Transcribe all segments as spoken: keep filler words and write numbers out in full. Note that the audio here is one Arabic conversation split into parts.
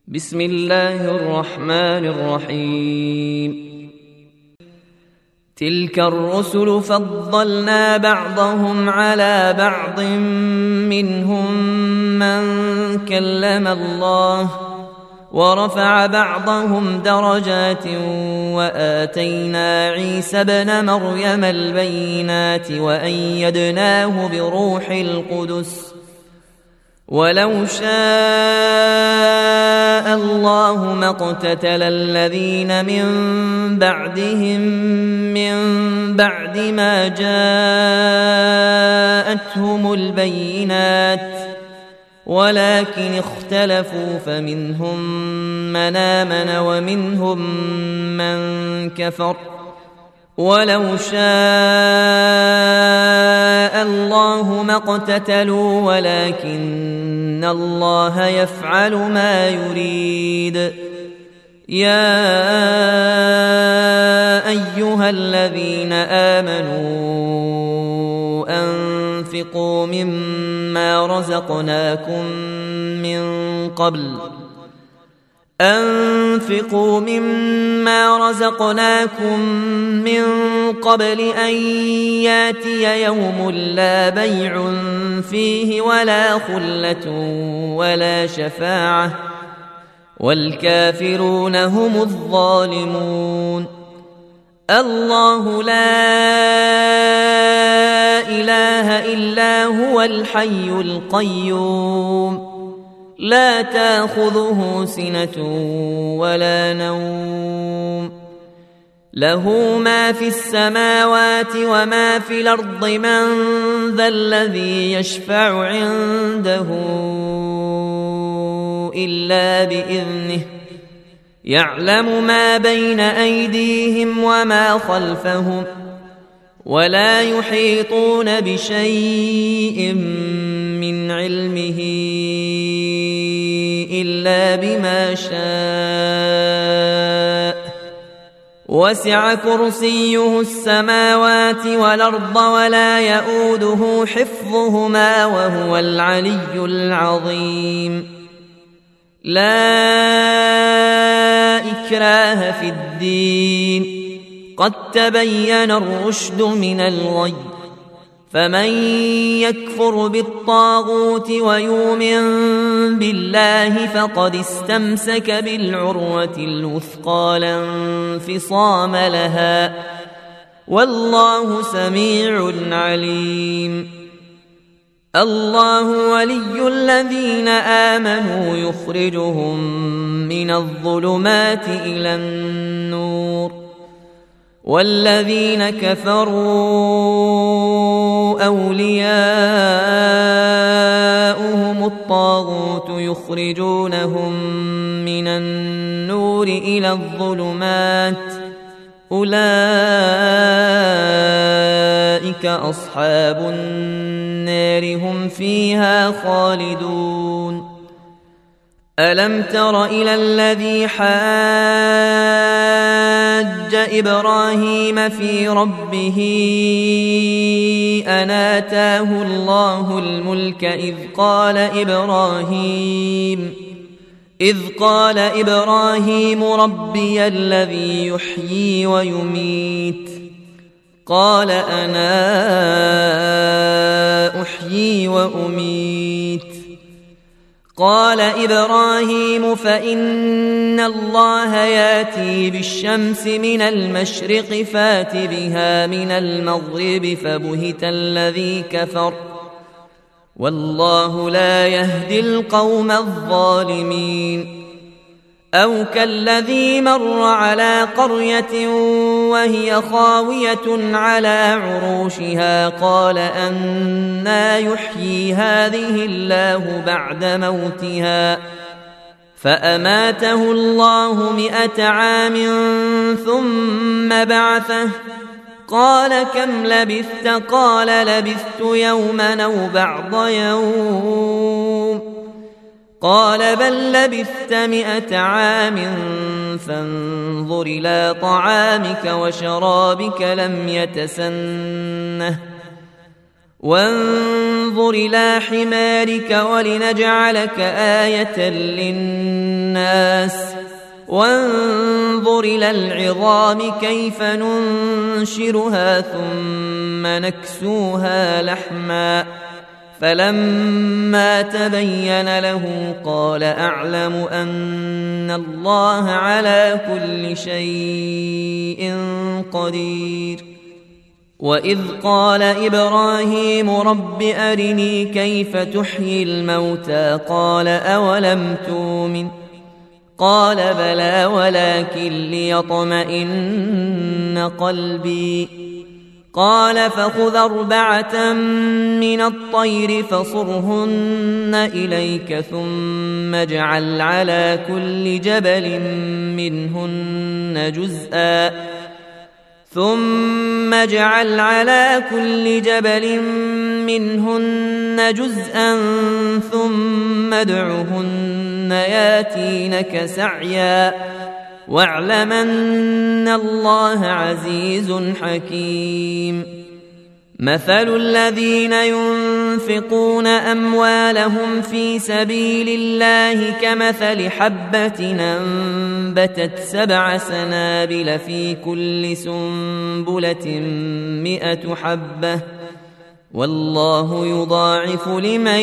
بسم الله الرحمن الرحيم. تلك الرسل فضلنا بعضهم على بعض منهم من كلم الله ورفع بعضهم درجات وآتينا عيسى ابن مريم البينات وأيدناه بروح القدس ولو شاء الله ما اقتتل الذين من بعدهم من بعد ما جاءتهم البينات ولكن اختلفوا فمنهم من آمن ومنهم من كفر ولو شاء الله ما اقتتلوا ولكن الله يفعل ما يريد. يا أيها الذين آمنوا أنفقوا مما رزقناكم من قبل أنفقوا مما رزقناكم من قبل أن ياتي يوم لا بيع فيه ولا خلة ولا شفاعة والكافرون هم الظالمون. الله لا إله إلا هو الحي القيوم لا تأخذه سنة ولا نوم له ما في السماوات وما في الأرض من ذا الذي يشفع عنده إلا بإذنه يعلم ما بين أيديهم وما خلفهم ولا يحيطون بشيء من علمه إلا بما شاء وسع كرسيه السماوات والأرض ولا يؤوده حفظهما وهو العلي العظيم. لا إكراه في الدين قد تبين الرشد من الغي فمن يكفر بالطاغوت ويؤمن بالله فقد استمسك بالعروة الوثقى لا انفصام لها والله سميع عليم. الله ولي الذين آمنوا يخرجهم من الظلمات إلى النور والذين كفروا أولياؤهم الطاغوت يخرجونهم من النور إلى الظلمات أولئك أصحاب النار هم فيها خالدون. ألم تر إلى الذي حاج إبراهيم في ربه أن آتاه الله الملك إذ قال إبراهيم إذ قال إبراهيم ربي الذي يحيي ويميت قال أنا أحيي وأميت قال إبراهيم فإن الله ياتي بالشمس من المشرق فات بها من المغرب فبهت الذي كفر والله لا يهدي القوم الظالمين. أو كالذي مر على قرية وهي خاوية على عروشها قال أنى يحيي هذه الله بعد موتها فأماته الله مئة عام ثم بعثه قال كم لبثت قال لبثت يوما أو بعض يوم قال بل لبثت مئة عام فانظر إلى طعامك وشرابك لم يتسنه وانظر إلى حمارك ولنجعلك آية للناس الناس وانظر إلى العظام كيف ننشرها ثم نكسوها لحما فلما تبين له قال أعلم أن الله على كل شيء قدير وإذ قال إبراهيم رب أرني كيف تحيي الموتى قال أولم تؤمن قال بلى ولكن ليطمئن قلبي قال فخذ أربعة من الطير فصرهن إليك ثم اجعل على كل جبل منهن جزءا ثم اجعل على كل جبل منهن جزءا ثم ادعهن ياتينك سعيا واعلم أن الله عزيز حكيم مثل الذين ينفقون أموالهم في سبيل الله كمثل حبة أنبتت سبع سنابل في كل سنبلة مئة حبة والله يضاعف لمن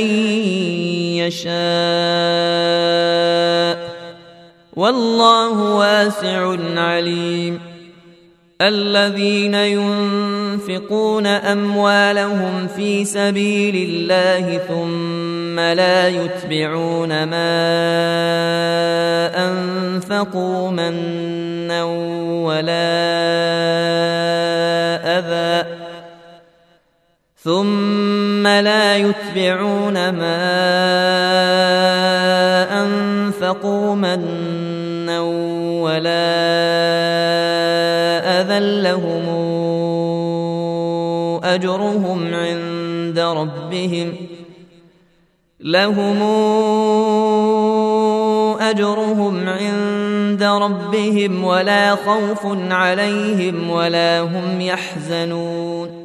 يشاء والله واسع عليم الذين ينفقون أموالهم في سبيل الله ثم لا يتبعون ما أنفقوا منا ولا أذى ثم لا يتبعون ما أنفقوا منا ولا أذى لهم أجرهم عند ربهم لهم أجرهم عند ربهم ولا خوف عليهم ولا هم يحزنون